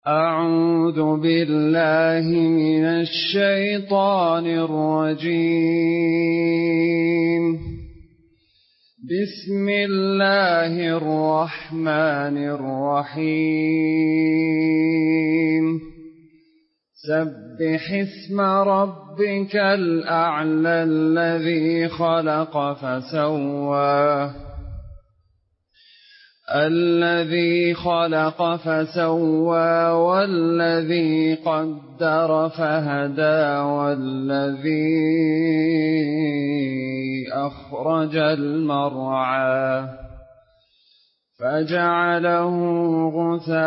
أعوذ بالله من الشيطان الرجيم. بسم الله الرحمن الرحيم. سبح اسم ربك الأعلى الذي خلق فسوى والذي قدر فهدى والذي أخرج المرعى فجعله غثاء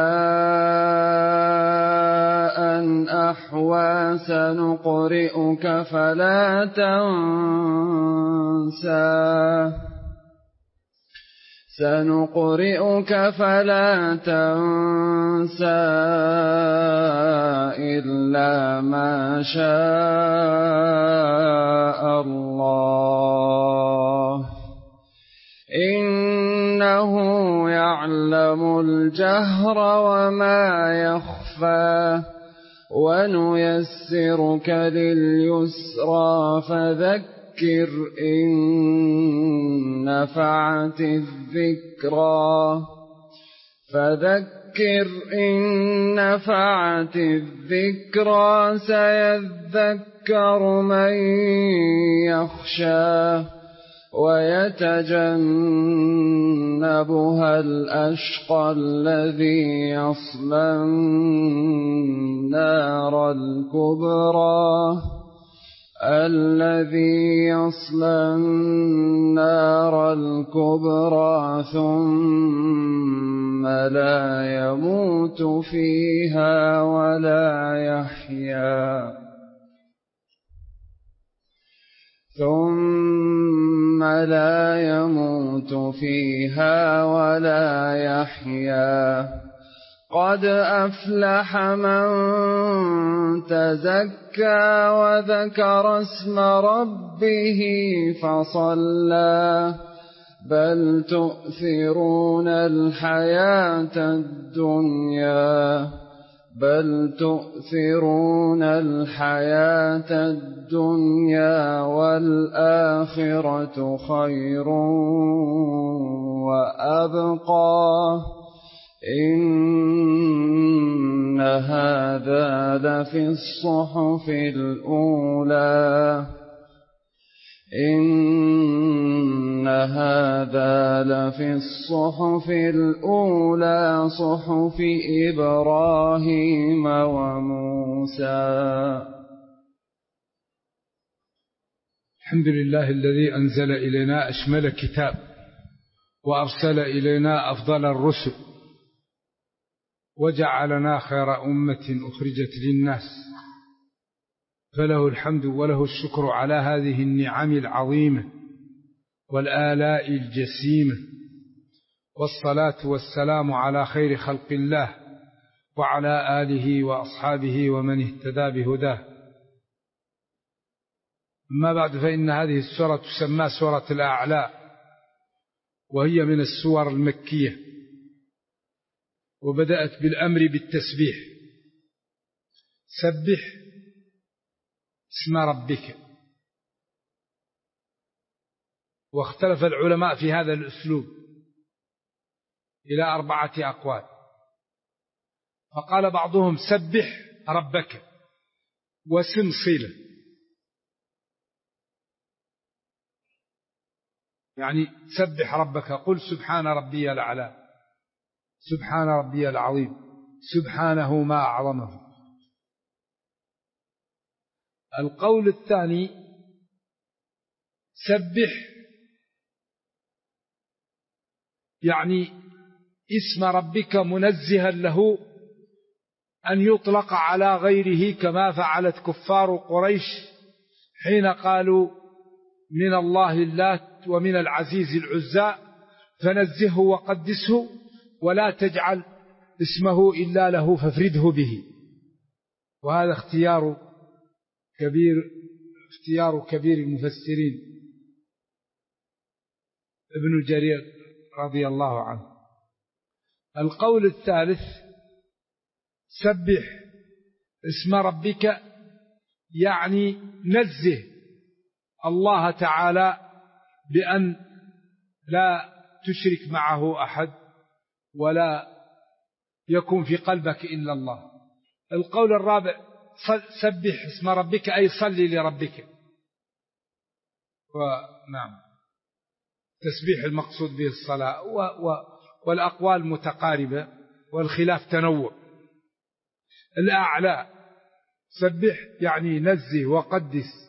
أحوى. سنقرئك فلا تنسى إلا ما شاء الله إنه يعلم الجهر وما يخفى. ونيسرك لليسرى فذكر إن نفعت الذكرى سيذكر من يخشى ويتجنبها الأشقى الذي يصلى النار الكبرى ثم لا يموت فيها ولا يحيا. قد أفلح من تزكى وذكر اسم ربه فصلى. بل تؤثرون الحياة الدنيا والآخرة خير وأبقى. إن هذا لفي الصحف الأولى صحف إبراهيم وموسى. الحمد لله الذي أنزل إلينا أشمل كتاب وأرسل إلينا أفضل الرسل وجعلنا خير أمة أخرجت للناس، فله الحمد وله الشكر على هذه النعم العظيمة والآلاء الجسيمة، والصلاة والسلام على خير خلق الله وعلى آله وأصحابه ومن اهتدى بهداه. أما بعد، فإن هذه السورة تسمى سورة الأعلى، وهي من السور المكية، وبدأت بالأمر بالتسبيح. سبح اسم ربك. واختلف العلماء في هذا الأسلوب إلى 4 أقوال، فقال بعضهم سبح ربك وسم صلة، يعني سبح ربك، قل سبحان ربي الأعلى، سبحان ربي العظيم، سبحانه ما أعظمه. القول الثاني سبح يعني اسم ربك منزها له أن يطلق على غيره، كما فعلت كفار قريش حين قالوا من الله اللات ومن العزيز العزى، فنزهه وقدسه ولا تجعل اسمه إلا له فافرده به. وهذا اختيار كبير المفسرين ابن جرير رضي الله عنه. القول الثالث سبح اسم ربك يعني نزه الله تعالى بأن لا تشرك معه أحد ولا يكون في قلبك إلا الله. القول الرابع سبح اسم ربك أي صلي لربك. ونعم تسبيح المقصود به الصلاة والأقوال متقاربة والخلاف تنوع. الأعلى سبح يعني نزه وقدس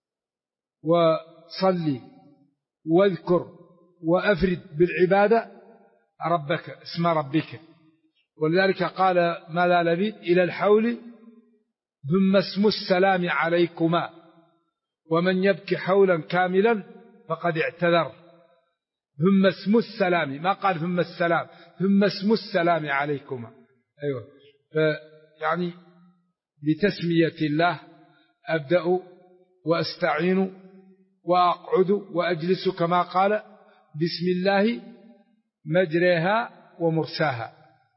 وصلي واذكر وأفرد بالعبادة ربك اسم ربك. ولذلك قال ما لا لبيد إلى الحول ثم اسم السلام عليكما ومن يبكي حولا كاملا فقد اعتذر. ثم اسم السلام ما قال ثم السلام، ثم اسم السلام عليكما. أيوة يعني بتسمية الله أبدأ وأستعين وأقعد وأجلس كما قال بسم الله مجريها ومرساها.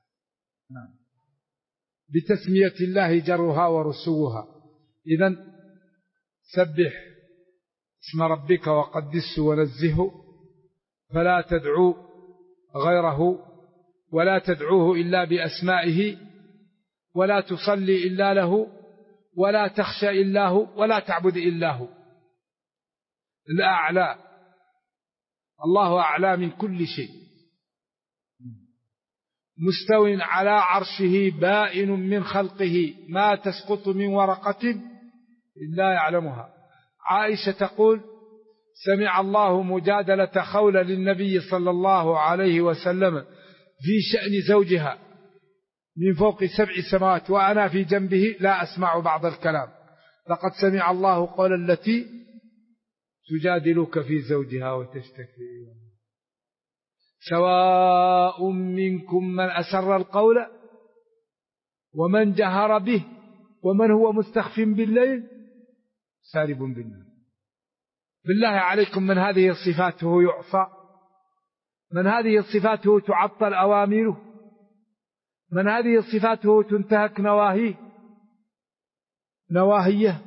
بتسمية الله جرها ورسوها. إذن سبح اسم ربك وقدسه ونزهه فلا تدعو غيره ولا تدعوه إلا بأسمائه ولا تصلي إلا له ولا تخشى إلا هو ولا تعبد إلا هو. الأعلى الله أعلى من كل شيء مستو على عرشه بائن من خلقه ما تسقط من ورقة إلا يعلمها. عائشة تقول سمع الله مجادلة خولة للنبي صلى الله عليه وسلم في شأن زوجها من فوق 7 سماوات وأنا في جنبه لا أسمع بعض الكلام. لقد سمع الله قول التي تجادلك في زوجها وتشتكي سواء منكم من أسر القول ومن جهر به ومن هو مستخف بالليل سارب بالنهار. بالله عليكم من هذه الصفات هو يعصى؟ من هذه الصفات هو تعطل أوامره؟ من هذه الصفات هو تنتهك نواهيه؟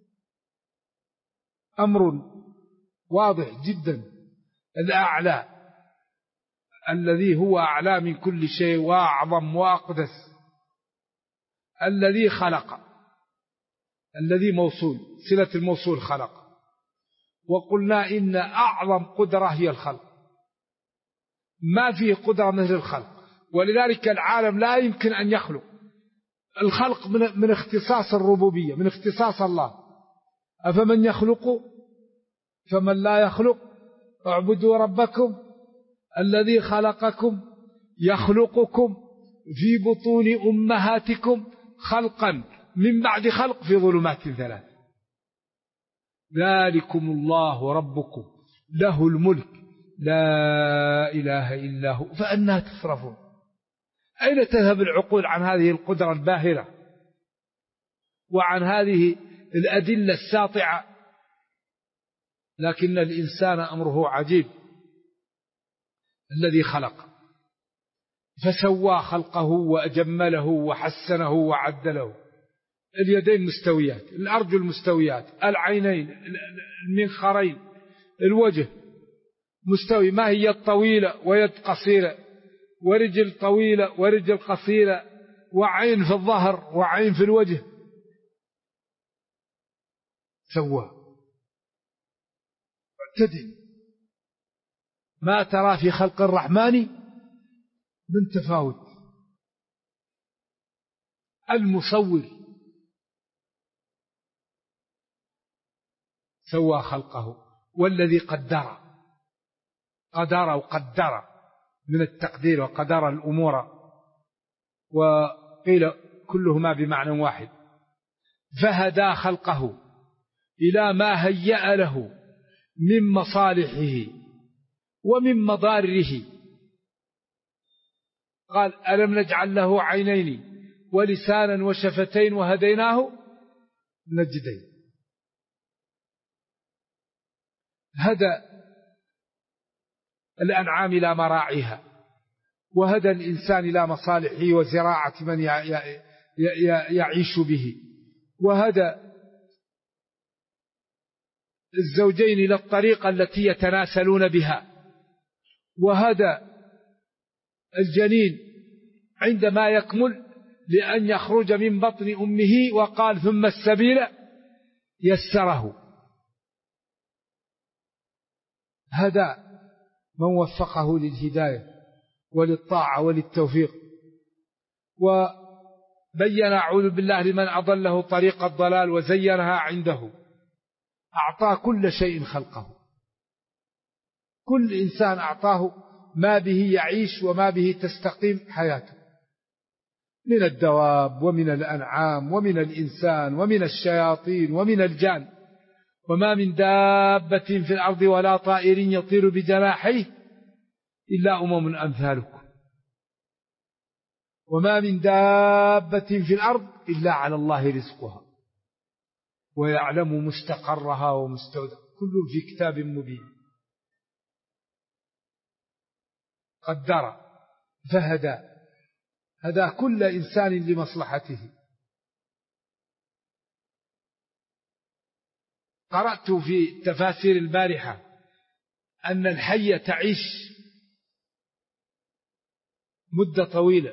أمر واضح جدا. الأعلى الذي هو أعلى من كل شيء وأعظم وأقدس الذي خلق، الذي موصول صلة الموصول خلق. وقلنا إن أعظم قدرة هي الخلق، ما فيه قدرة مثل الخلق. ولذلك العالم لا يمكن أن يخلق. الخلق من اختصاص الربوبية، من اختصاص الله. أفمن يخلق فمن لا يخلق اعبدوا ربكم الذي خلقكم يخلقكم في بطون أمهاتكم خلقا من بعد خلق في ظلمات 3. ذلكم الله ربكم له الملك لا إله إلا هو فأنى تصرفون. أين تذهب العقول عن هذه القدرة الباهرة وعن هذه الأدلة الساطعة؟ لكن الإنسان أمره عجيب. الذي خلق فسوى خلقه وأجمله وحسنه وعدله. اليدين مستويات، الأرجل مستويات، العينين، المنخرين، الوجه مستوي، ما هي طويلة ويد قصيرة ورجل طويلة ورجل قصيرة وعين في الظهر وعين في الوجه. سوى اعتدل. ما ترى في خلق الرحمن من تفاوت. المصور سوى خلقه. والذي قدر وقدر من التقدير وقدر الأمور، وقيل كلهما بمعنى واحد. فهدى خلقه إلى ما هيأ له من مصالحه ومن مضاره. قال ألم نجعل له عينين ولسانا وشفتين وهديناه النجدين. هدى الأنعام إلى مراعيها وهدى الإنسان إلى مصالحه وزراعة من يعيش به، وهدى الزوجين إلى الطريقة التي يتناسلون بها، وهدى الجنين عندما يكمل لأن يخرج من بطن أمه، وقال ثم السبيل يسره. هدى من وفقه للهداية وللطاعة وللتوفيق، وبين أعوذ بالله لمن أضله طريق الضلال وزينها عنده. أعطاه كل شيء خلقه، كل إنسان أعطاه ما به يعيش وما به تستقيم حياته، من الدواب ومن الأنعام ومن الإنسان ومن الشياطين ومن الجان. وما من دابة في الأرض ولا طائر يطير بجناحيه إلا أمم أمثالكم، وما من دابة في الأرض إلا على الله رزقها ويعلم مستقرها ومستودعها، كل في كتاب مبين. قدر فهدى، هدى كل إنسان لمصلحته. قرأت في تفاسير البارحة أن الحية تعيش مدة طويلة،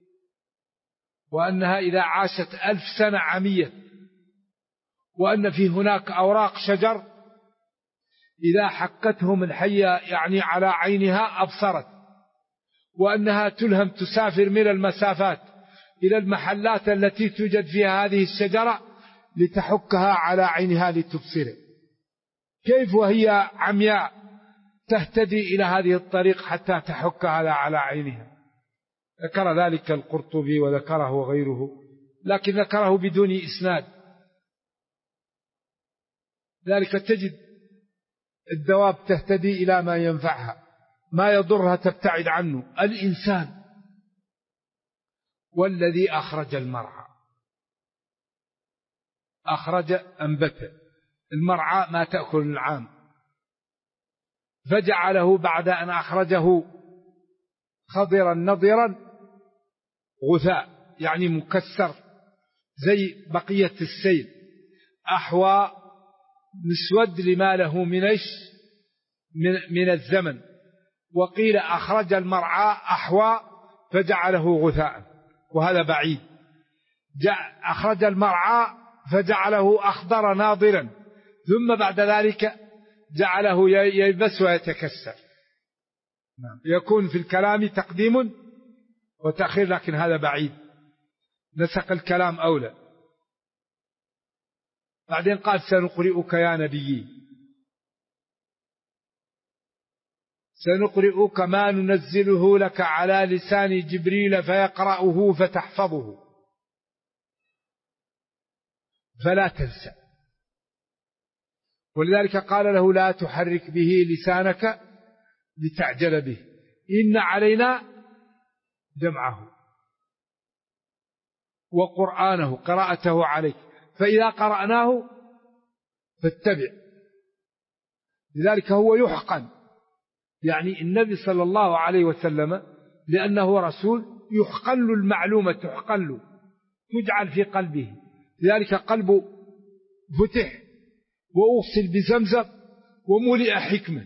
وأنها إذا عاشت 1000 سنة عميت، وأن في هناك أوراق شجر إذا حكتهم الحية يعني على عينها أبصرت، وأنها تلهم تسافر من المسافات إلى المحلات التي توجد فيها هذه الشجرة لتحكها على عينها لتبصره. كيف وهي عمياء تهتدي إلى هذه الطريق حتى تحكها على عينها؟ ذكر ذلك القرطبي وذكره غيره، لكن ذكره بدون إسناد. ذلك تجد الدواب تهتدي إلى ما ينفعها، ما يضرها تبتعد عنه. الإنسان والذي أخرج المرعى، أخرج أنبت المرعى ما تأكل العام، فجعله بعد أن أخرجه خضرا نضرا غثاء، يعني مكسر زي بقية السيل، أحوى مسود لما له من الزمن. وقيل أخرج المرعى أحوى فجعله غثاء، وهذا بعيد. أخرج المرعى فجعله أخضر ناضرا، ثم بعد ذلك جعله ييبس ويتكسر. يكون في الكلام تقديم وتأخير، لكن هذا بعيد، نسق الكلام أولى. بعدين قال سنقرئك يا نبي، سنقرئك ما ننزله لك على لسان جبريل فيقرأه فتحفظه فلا تنسى. ولذلك قال له لا تحرك به لسانك لتعجل به، إن علينا جمعه وقرآنه قراءته عليك، فإذا قرأناه فاتبع. لذلك هو يحقن، يعني النبي صلى الله عليه وسلم لأنه رسول يحقن له المعلومة، تحقن له، تجعل في قلبه. لذلك قلبه فتح وأغسل بزمزم وملئ حكمة.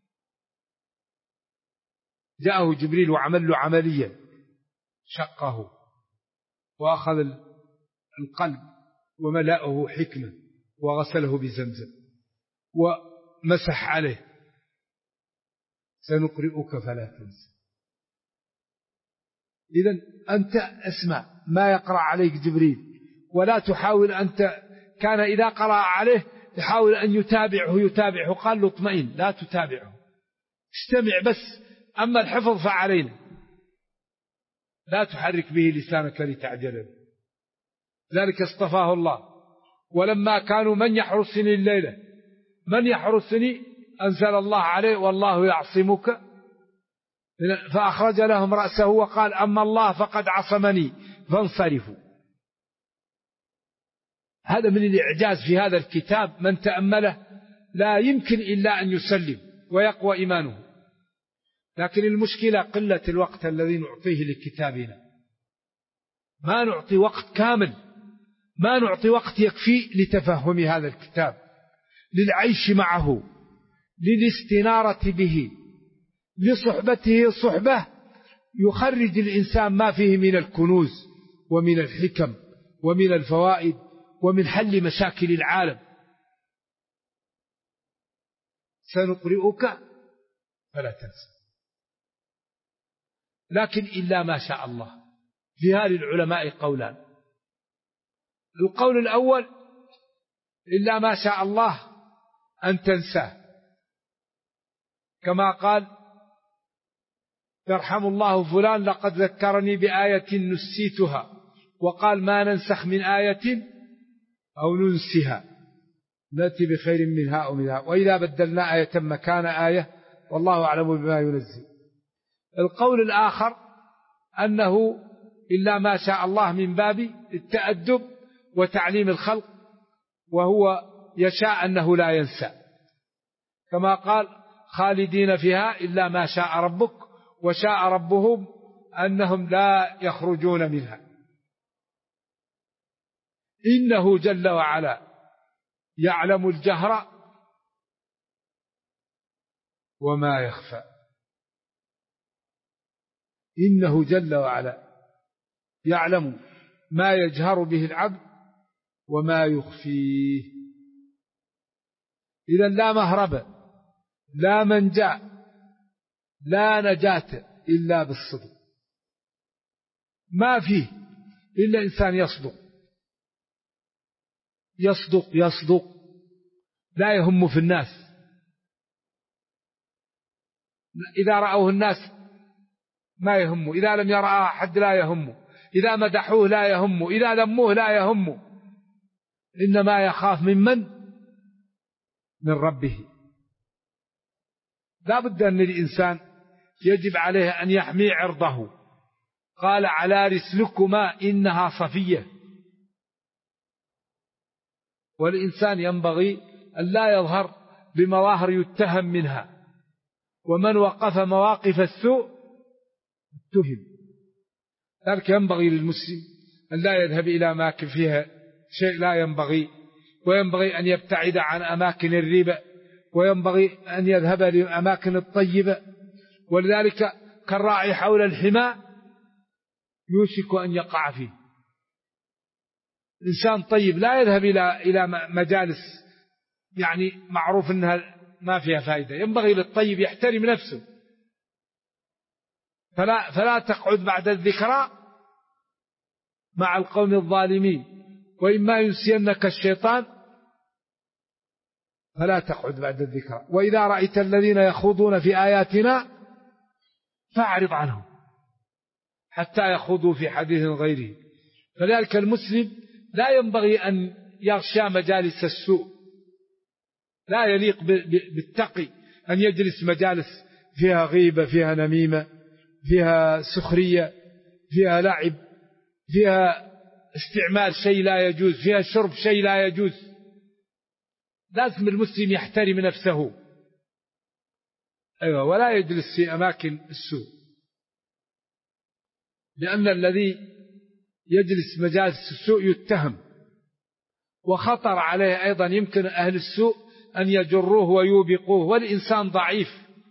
جاءه جبريل وعمل له عمليا، شقه وأخذ القلب وملأه حكمة وغسله بزمزم ومسح عليه. سنقرئك فلا تنسى. إذن أنت اسمع ما يقرأ عليك جبريل، ولا تحاول أنت. كان إذا قرأ عليه يحاول أن يتابعه، قال له اطمئن لا تتابعه، استمع بس، أما الحفظ فعلينا، لا تحرك به لسانك لتعجل به. ذلك اصطفاه الله. ولما كانوا من يحرسني الليلة، من يحرسني أنزل الله عليه والله يعصمك، فأخرج لهم رأسه وقال أما الله فقد عصمني فانصرفوا. هذا من الإعجاز في هذا الكتاب، من تأمله لا يمكن إلا أن يسلم ويقوى إيمانه. لكن المشكلة قلة الوقت الذي نعطيه لكتابنا. ما نعطي وقت كامل، ما نعطي وقت يكفي لتفهم هذا الكتاب، للعيش معه، للاستنارة به، لصحبته صحبة يخرج الإنسان ما فيه من الكنوز ومن الحكم ومن الفوائد ومن حل مشاكل العالم. سنقرئك فلا تنسى، لكن إلا ما شاء الله. في هذه العلماء قولان: القول الأول إلا ما شاء الله أن تنساه، كما قال يرحم الله فلان لقد ذكرني بآية نسيتها، وقال ما ننسخ من آية أو ننسها نأتي بخير منها أو منها وإذا بدلنا آية مكان آية والله أعلم بما ينزل. القول الآخر أنه إلا ما شاء الله من باب التأدب وتعليم الخلق، وهو يشاء أنه لا ينسى، كما قال خالدين فيها إلا ما شاء ربك وشاء ربهم أنهم لا يخرجون منها. إنه جل وعلا يعلم الجهر وما يخفى. إنه جل وعلا يعلم ما يجهر به العبد وما يخفيه. إذا لا مهرب، لا منجا، لا نجاة إلا بالصدق. ما فيه إلا إنسان يصدق لا يهم في الناس. إذا رأوه الناس ما يهمه، إذا لم يرى أحد لا يهمه، إذا مدحوه لا يهمه، إذا ذموه لا يهمه، إنما يخاف من ربه. لا بد أن الإنسان يجب عليه أن يحمي عرضه. قال على رسلكما إنها صفية. والإنسان ينبغي أن لا يظهر بمظاهر يتهم منها، ومن وقف مواقف السوء اتهم. ذلك ينبغي للمسلم أن لا يذهب إلى أماكن فيها شيء لا ينبغي، وينبغي أن يبتعد عن أماكن الربا، وينبغي أن يذهب للأماكن الطيبة. ولذلك كالراعي حول الحمى يوشك أن يقع فيه. إنسان طيب لا يذهب إلى مجالس يعني معروف أنها ما فيها فائدة. ينبغي للطيب يحترم نفسه، فلا تقعد بعد الذكرى مع القوم الظالمين، وإما ينسينك الشيطان فلا تقعد بعد الذكرى. وإذا رأيت الذين يخوضون في آياتنا فاعرض عنهم حتى يخوضوا في حديث غيره. فذلك المسلم لا ينبغي أن يغشى مجالس السوء، لا يليق بالتقي أن يجلس مجالس فيها غيبة، فيها نميمة، فيها سخرية، فيها لعب، فيها استعمال شيء لا يجوز، فيها شرب شيء لا يجوز. لازم المسلم يحترم نفسه، ولا يجلس في أماكن السوء، لأن الذي يجلس مجالس السوء يتهم، وخطر عليه أيضا يمكن أهل السوء أن يجروه ويوبقوه، والإنسان ضعيف.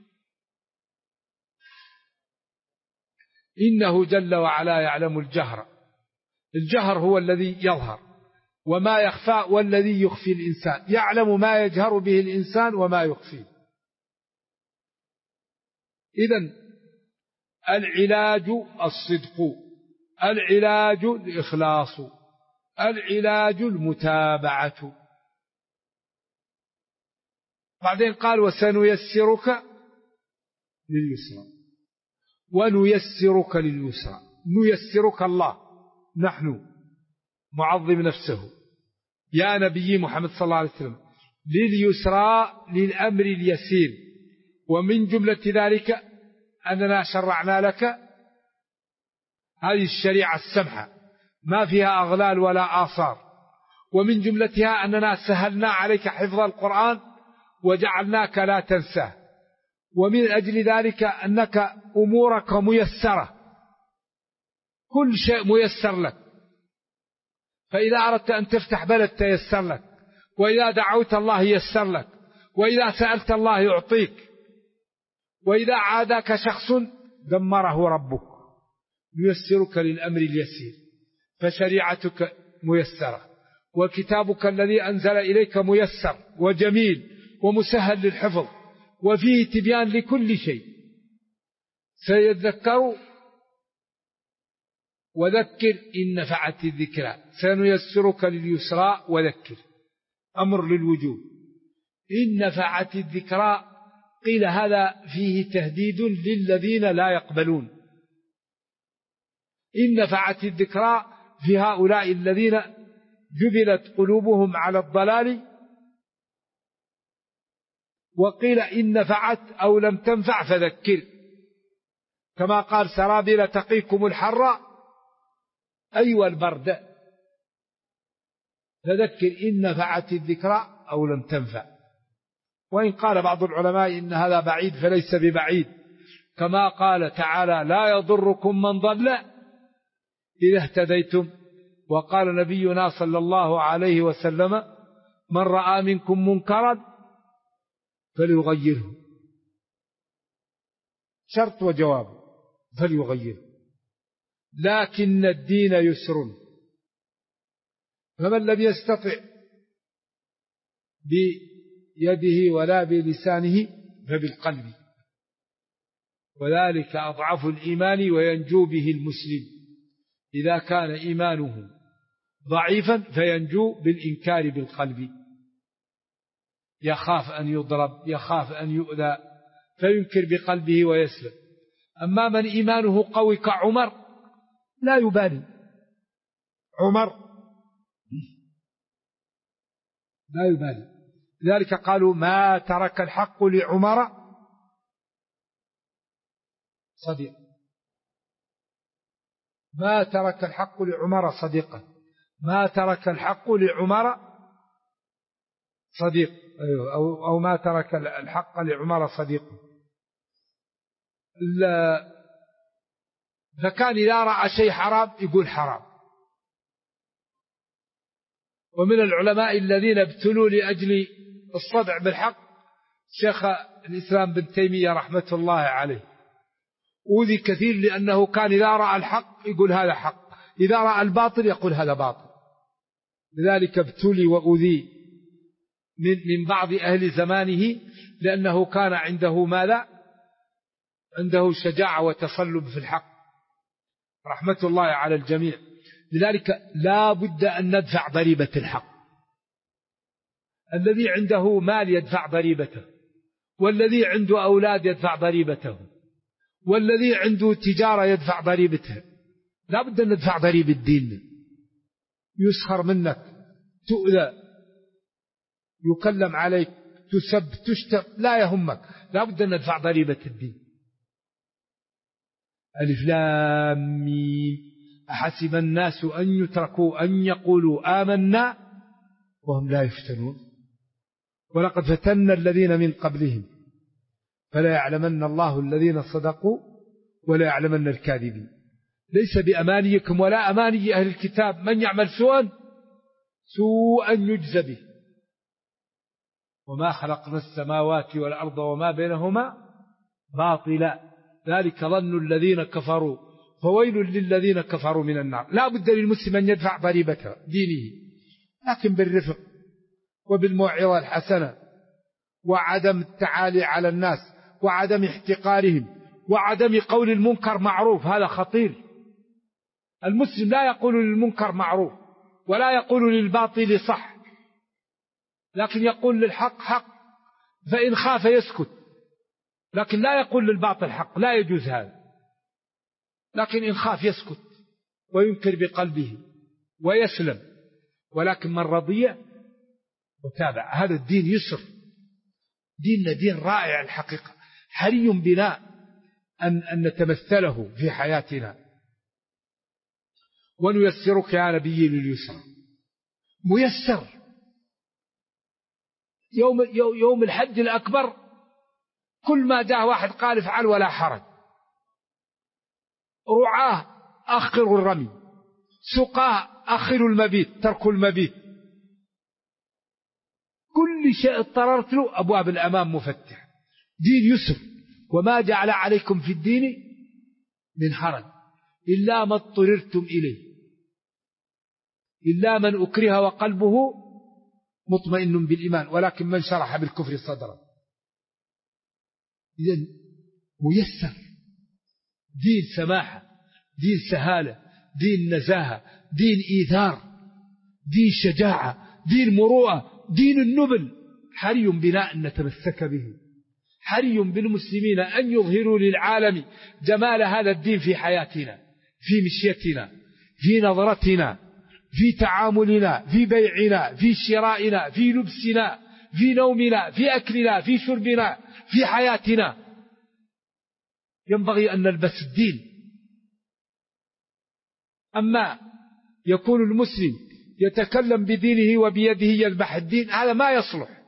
إنه جل وعلا يعلم الجهر هو الذي يظهر، وما يخفى والذي يخفي الإنسان. يعلم ما يجهر به الإنسان وما يخفيه. إذن العلاج الصدق، العلاج الإخلاص، العلاج المتابعة. بعدين قال وسنيسرك لليسرى، ونيسرك لليسرى. نيسرك الله، نحن معظم نفسه يا نبي محمد صلى الله عليه وسلم لليسرى، للأمر اليسير. ومن جملة ذلك أننا شرعنا لك هذه الشريعة السمحة ما فيها أغلال ولا آثار. ومن جملتها أننا سهلنا عليك حفظ القرآن وجعلناك لا تنساه. ومن أجل ذلك أنك أمورك ميسرة، كل شيء ميسر لك. فإذا أردت أن تفتح بلد تيسر لك، وإذا دعوت الله ييسر لك، وإذا سألت الله يعطيك، وإذا عاداك شخص دمره ربك. ييسرك للأمر اليسير، فشريعتك ميسرة، وكتابك الذي أنزل إليك ميسر وجميل ومسهل للحفظ، وفيه تبيان لكل شيء. سيذكر وذكر إن نفعت الذكرى، سنيسرك لليسرى وذكر، أمر للوجوب. إن نفعت الذكرى، قيل هذا فيه تهديد للذين لا يقبلون. إن نفعت الذكرى في هؤلاء الذين جبلت قلوبهم على الضلال. وقيل إن نفعت أو لم تنفع فذكر، كما قال سرابيل تقيكم الحر أيوة البرد. فذكر إن نفعت الذكرى أو لم تنفع. وإن قال بعض العلماء إن هذا بعيد فليس ببعيد، كما قال تعالى لا يضركم من ضل إذا اهتديتم. وقال نبينا صلى الله عليه وسلم من رأى منكم منكرا فليغيره، شرط وجواب، فليغيره. لكن الدين يسر، فمن لم يستطع بيده ولا بلسانه فبالقلب، وذلك أضعف الإيمان وينجو به المسلم. إذا كان إيمانه ضعيفا فينجو بالإنكار بالقلب، يخاف أن يضرب، يخاف أن يؤذى، فينكر بقلبه ويسلم. أما من إيمانه قوي كعمر لا يبالي، عمر لا يبالي. لذلك قالوا ما ترك الحق لعمر صديق، ما ترك الحق لعمر صديقا، ما ترك الحق لعمر صديق، أو ما ترك الحق لعمر صديق. فكان إذا رأى شيء حرام يقول حرام. ومن العلماء الذين ابتلوا لأجل الصدع بالحق شيخ الإسلام بن تيمية رحمة الله عليه، أوذي كثير لأنه كان إذا رأى الحق يقول هذا حق، إذا رأى الباطل يقول هذا باطل. لذلك ابتلي وأوذي من بعض أهل زمانه، لأنه كان عنده ماذا؟ عنده شجاعة وتصلب في الحق، رحمة الله على الجميع. لذلك لا بد أن ندفع ضريبة الحق. الذي عنده مال يدفع ضريبته، والذي عنده أولاد يدفع ضريبته، والذي عنده تجارة يدفع ضريبته. لا بد أن ندفع ضريبة الدين. يسخر منك، تؤذى، يكلم عليك، تسب، تشتم، لا يهمك، لا بد أن ندفع ضريبة الدين. ألف لام ميم أحسب الناس أن يتركوا أن يقولوا آمنا وهم لا يفتنون ولقد فتنا الذين من قبلهم فلا يعلمن الله الذين صدقوا ولا يعلمن الكاذبين. ليس بأمانيكم ولا أماني أهل الكتاب، من يعمل سوءا يجزى به. وما خلقنا السماوات والأرض وما بينهما باطلا ذلك ظن الذين كفروا فويل للذين كفروا من النار. لا بد للمسلم أن يدفع ضريبة دينه، لكن بالرفق وبالموعظة الحسنة، وعدم التعالي على الناس، وعدم احتقارهم، وعدم قول المنكر معروف. هذا خطير. المسلم لا يقول للمنكر معروف ولا يقول للباطل صح، لكن يقول للحق حق، فإن خاف يسكت، لكن لا يقول للباطل حق، لا يجوز هذا. لكن إن خاف يسكت وينكر بقلبه ويسلم. ولكن من رضي وتابع. هذا الدين يسر، ديننا دين رائع الحقيقة، حري بنا أن نتمثله في حياتنا. ونيسرك يا نبي لليسر، ميسر. يوم الحج الأكبر كل ما جاء واحد قال افعل ولا حرج. رعاه أخروا الرمي، سقاه أخروا المبيت، تركوا المبيت. كل شيء اضطررت له أبواب الأمام مفتح. دين يسر، وما جعل عليكم في الدين من حرج إلا ما اضطررتم إليه، إلا من أكره وقلبه مطمئن بالإيمان ولكن من شرح بالكفر صدرا. إذن ميسر، دين سماحة، دين سهالة، دين نزاهة، دين إيثار، دين شجاعة، دين مروءة، دين النبل. حري بنا أن نتمسك به، حري بالمسلمين أن يظهروا للعالم جمال هذا الدين في حياتنا، في مشيتنا، في نظرتنا، في تعاملنا، في بيعنا، في شرائنا، في لبسنا، في نومنا، في أكلنا، في شربنا، في حياتنا. ينبغي أن نلبس الدين. أما يكون المسلم يتكلم بدينه وبيده يذبح الدين، هذا ما يصلح.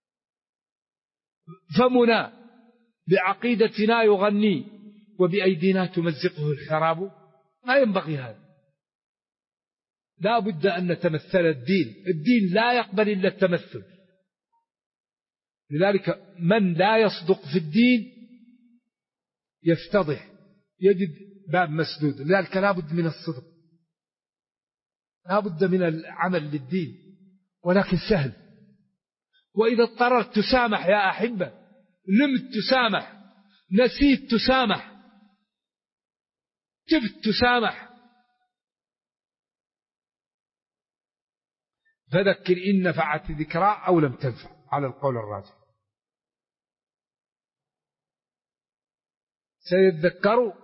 فمنا بعقيدتنا يغني وبأيدينا تمزقه الحراب، ما ينبغي هذا. لا بد أن نتمثل الدين. الدين لا يقبل إلا التمثل. لذلك من لا يصدق في الدين يفتضح، يجد باب مسدود. لذلك لا بد من الصدق، لا بد من العمل للدين، ولكن سهل. وإذا اضطررت تسامح يا أحبة، لمت تسامح، نسيت تسامح، تبت تسامح. فذكر إن نفعت ذكرى أو لم تنفع، على القول الراجح. سيذكر،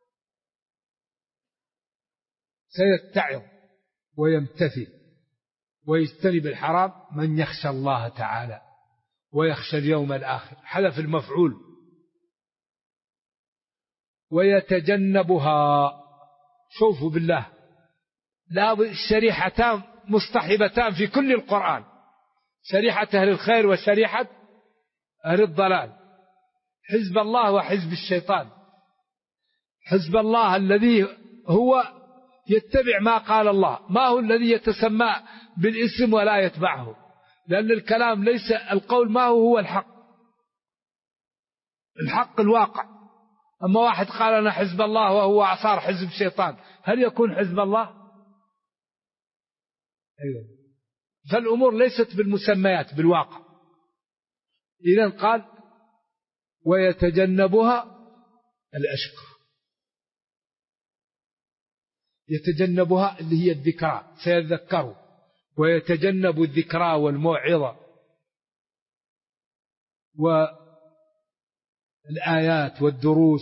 سيتعظ ويمتثل ويجتنب الحرام من يخشى الله تعالى ويخشى اليوم الآخر. حذف المفعول. ويتجنبها، شوفوا بالله، لا الشريحتان مصطحبتان في كل القرآن، شريحة أهل الخير وشريحة أهل الضلال. حزب الله وحزب الشيطان. حزب الله الذي هو يتبع ما قال الله، ما هو الذي يتسمى بالاسم ولا يتبعه، لأن الكلام ليس القول، ما هو الحق. الحق الواقع. أما واحد قال أنا حزب الله وهو صار حزب الشيطان، هل يكون حزب الله؟ أيوة. فالأمور ليست بالمسميات، بالواقع. إذن قال ويتجنبها الأشقى. يتجنبها اللي هي الذكرى، سيذكره. ويتجنب الذكرى والموعظة والآيات والدروس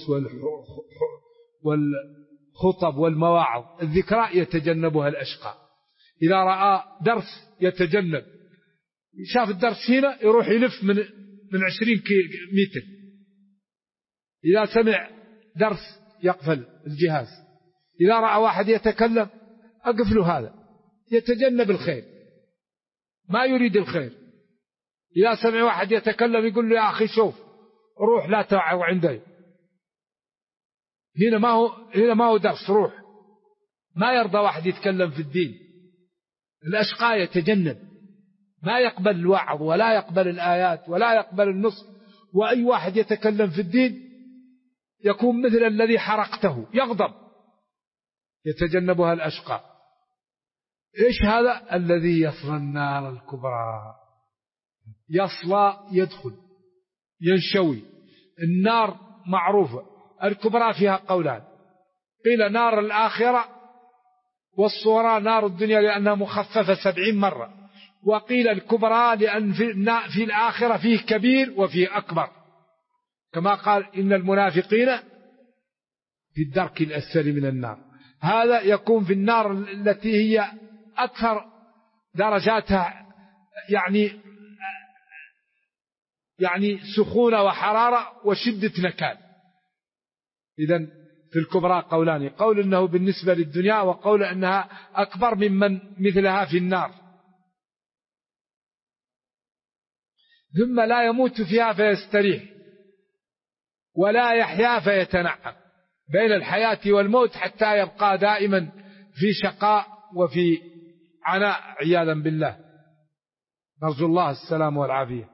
والخطب والمواعظ. الذكرى يتجنبها الأشقى. إذا رأى درس يتجنب، شاف الدرس هنا يروح يلف من 20 متر. إذا سمع درس يقفل الجهاز. إذا رأى واحد يتكلم أقفل هذا، يتجنب الخير، ما يريد الخير. إذا سمع واحد يتكلم يقول له يا أخي شوف روح لا توعظ عندي، هنا ما هو درس، روح. ما يرضى واحد يتكلم في الدين. الأشقى يتجنب، ما يقبل الوعظ ولا يقبل الآيات ولا يقبل النصح. وأي واحد يتكلم في الدين يكون مثل الذي حرقته، يغضب. يتجنبها الأشقى. إيش هذا؟ الذي يصلى النار الكبرى. يصلى يدخل، ينشوي. النار معروفة، الكبرى فيها قولان، قيل نار الآخرة، والصغرى نار الدنيا لأنها مخففة 70 مرة، وقيل الكبرى لأن في الآخرة فيه كبير وفيه أكبر، كما قال إن المنافقين في الدرك الأسفل من النار. هذا يكون في النار التي هي أكثر درجاتها يعني سخونة وحرارة وشدة نكال. إذن في الكبرى قولان، قول أنه بالنسبة للدنيا، وقول أنها أكبر ممن مثلها في النار. ثم لا يموت فيها فيستريح ولا يحيا فيتنعم. بين الحياة والموت حتى يبقى دائما في شقاء وفي عناء عياذا بالله، نرجو الله السلام والعافية.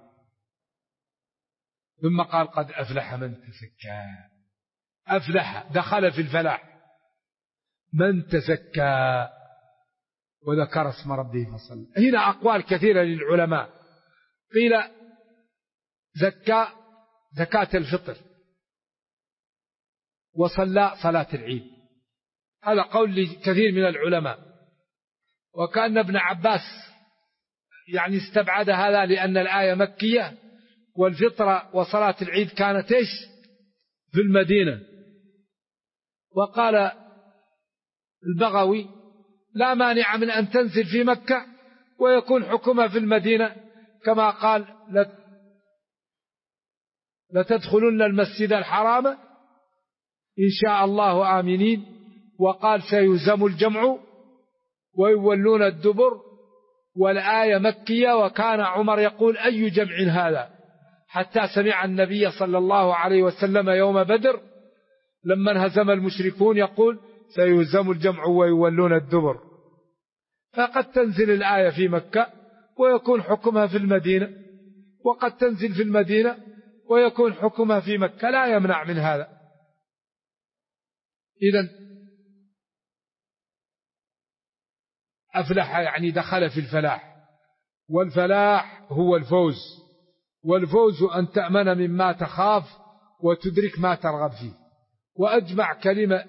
ثم قال قد أفلح من تزكى. أفلح دخل في الفلاح من تزكى وذكر اسم ربه فصلى. هنا أقوال كثيرة للعلماء، قيل زكى زكاة الفطر وصلى صلاة العيد، هذا قول لكثير من العلماء، وكأن ابن عباس يعني استبعد هذا لأن الآية مكية والفطرة وصلاة العيد كانت إيش في المدينة. وقال البغوي لا مانع من أن تنزل في مكة ويكون حكمها في المدينة، كما قال لتدخلن المسجد الحرام إن شاء الله آمنين، وقال سيهزم الجمع ويولون الدبر، والآية مكية. وكان عمر يقول أي جمع هذا، حتى سمع النبي صلى الله عليه وسلم يوم بدر لما انهزم المشركون يقول سيهزم الجمع ويولون الدبر. فقد تنزل الآية في مكة ويكون حكمها في المدينة، وقد تنزل في المدينة ويكون حكمها في مكة، لا يمنع من هذا. إذن أفلح يعني دخل في الفلاح، والفلاح هو الفوز، والفوز أن تأمن مما تخاف وتدرك ما ترغب فيه، وأجمع كلمة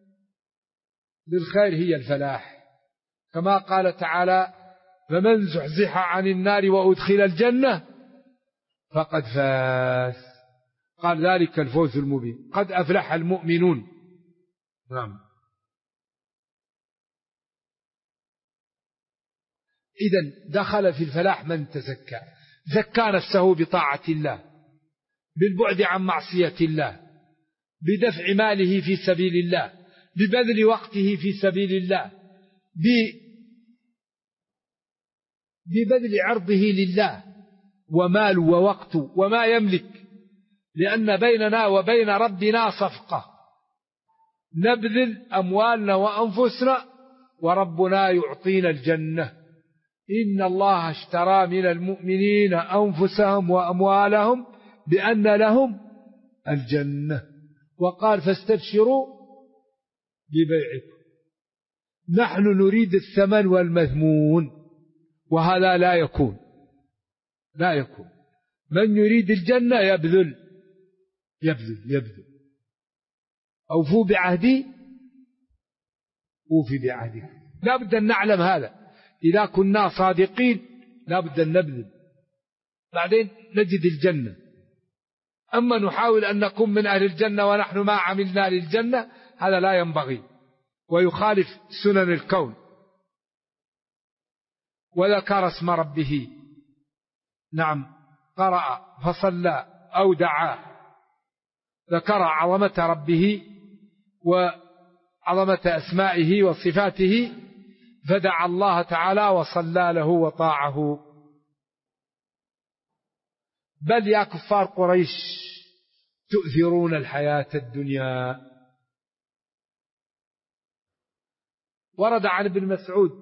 للخير هي الفلاح، كما قال تعالى فمن زحزح عن النار وأدخل الجنة فقد فاز، قال ذلك الفوز المبين، قد أفلح المؤمنون. نعم. إذن دخل في الفلاح من تزكى، زكى نفسه بطاعة الله، بالبعد عن معصية الله، بدفع ماله في سبيل الله، ببذل وقته في سبيل الله، ببذل عرضه لله وماله ووقته وما يملك، لأن بيننا وبين ربنا صفقة، نبذل أموالنا وأنفسنا وربنا يعطينا الجنة. إن الله اشترى من المؤمنين أنفسهم وأموالهم بأن لهم الجنة، وقال فاستبشروا ببيعكم. نحن نريد الثمن والمذمون، وهذا لا يكون من يريد الجنة يبذل. أوفوا بعهدي أوفي بعهدكم. لا بد أن نعلم هذا، إذا كنا صادقين لا بد أن نبذل، بعدين نجد الجنة. أما نحاول أن نكون من أهل الجنة ونحن ما عملنا للجنة، هذا لا ينبغي ويخالف سنن الكون. وذكر اسم ربه، نعم، قرأ فصلى أو دعا، ذكر عظمة ربه وعظمة أسمائه وصفاته، فدعا الله تعالى وصلى له وطاعه. بل يا كفار قريش تؤثرون الحياة الدنيا. ورد عن ابن مسعود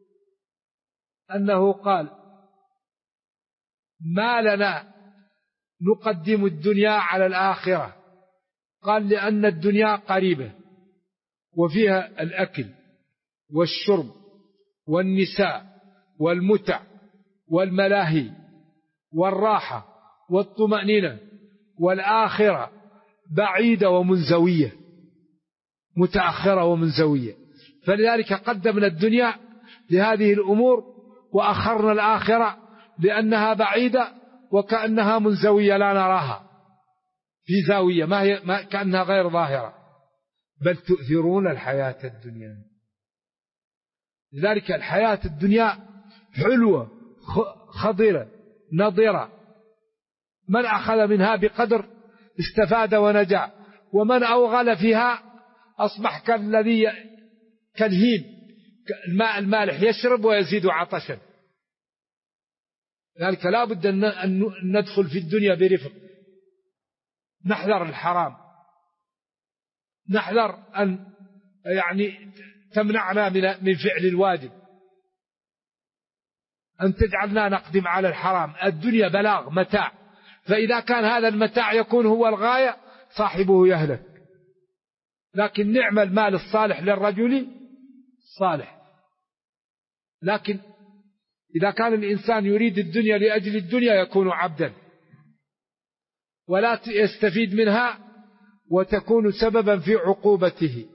أنه قال ما لنا نقدم الدنيا على الآخرة، قال لأن الدنيا قريبة وفيها الأكل والشرب والنساء والمتع والملاهي والراحة والطمأنينة، والآخرة بعيدة ومنزوية، متأخرة ومنزوية، فلذلك قدمنا الدنيا لهذه الأمور وأخرنا الآخرة لأنها بعيدة وكأنها منزوية لا نراها، في زاوية ما كأنها غير ظاهرة. بل تؤثرون الحياة الدنيا. لذلك الحياة الدنيا حلوة خضرة نضرة، من أخذ منها بقدر استفاد ونجا، ومن أوغل فيها أصبح كالهيم، الماء المالح يشرب ويزيد عطشا. لذلك لا بد أن ندخل في الدنيا برفق، نحذر الحرام، نحذر أن تمنعنا من فعل الواجب، أن تجعلنا نقدم على الحرام. الدنيا بلاغ متاع، فإذا كان هذا المتاع يكون هو الغاية صاحبه يهلك. لكن نعم المال الصالح للرجل الصالح. لكن إذا كان الإنسان يريد الدنيا لأجل الدنيا يكون عبدا ولا يستفيد منها وتكون سببا في عقوبته.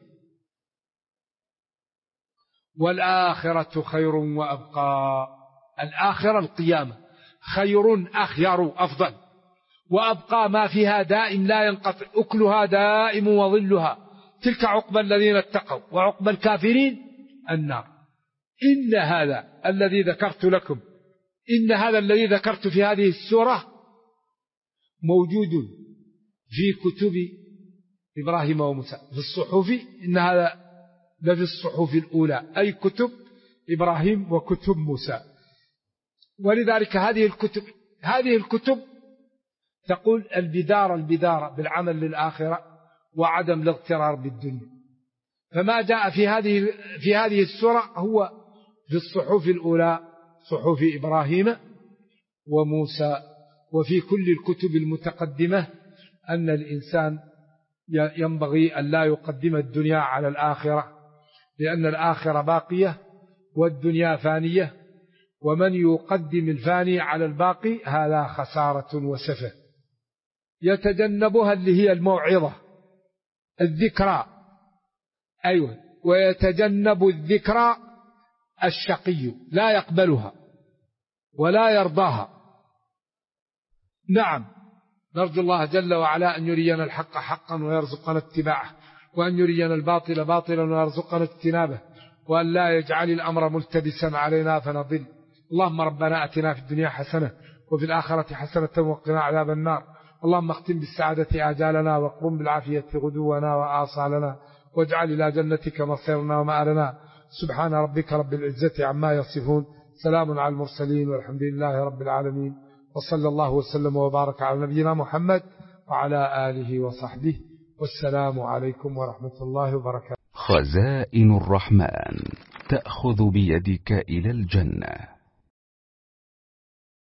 والآخرة خير وأبقى. الآخرة القيامة خير أخير أفضل، وأبقى ما فيها دائم لا ينقطع، أكلها دائم وظلها. تلك عقبى الذين اتقوا، وعقبى الكافرين النار. إن هذا الذي ذكرت لكم، إن هذا الذي ذكرت في هذه السورة موجود في كتب إبراهيم وموسى في الصحف. إن هذا لفي الصحف الأولى، أي كتب إبراهيم وكتب موسى. ولذلك هذه الكتب تقول البدارة بالعمل للآخرة وعدم الاغترار بالدنيا. فما جاء في هذه السورة هو في الصحف الأولى، صحف إبراهيم وموسى. وفي كل الكتب المتقدمة أن الإنسان ينبغي أن لا يقدم الدنيا على الآخرة، لأن الآخرة باقية والدنيا فانية، ومن يقدم الفاني على الباقي هذا خسارة وسفه. يتجنبها اللي هي الموعظة الذكرى، أيوة، ويتجنب الذكرى الشقي لا يقبلها ولا يرضاها. نعم، نرجو الله جل وعلا أن يرينا الحق حقا ويرزقنا اتباعه، وأن يرينا الباطل باطلا ويرزقنا اجتنابه، وأن لا يجعل الأمر ملتبسا علينا فنضل. اللهم ربنا أتنا في الدنيا حسنة وفي الآخرة حسنة وقنا عذاب النار. اللهم اختم بالسعادة آجالنا وقرم بالعافية غدونا وآصالنا، واجعل إلى جنتك مصيرنا ومآلنا. سبحان ربك رب العزة عما يصفون، سلام على المرسلين، والحمد لله رب العالمين، وصلى الله وسلم وبارك على نبينا محمد وعلى آله وصحبه، والسلام عليكم ورحمة الله وبركاته. خزائن الرحمن تأخذ بيدك إلى الجنة.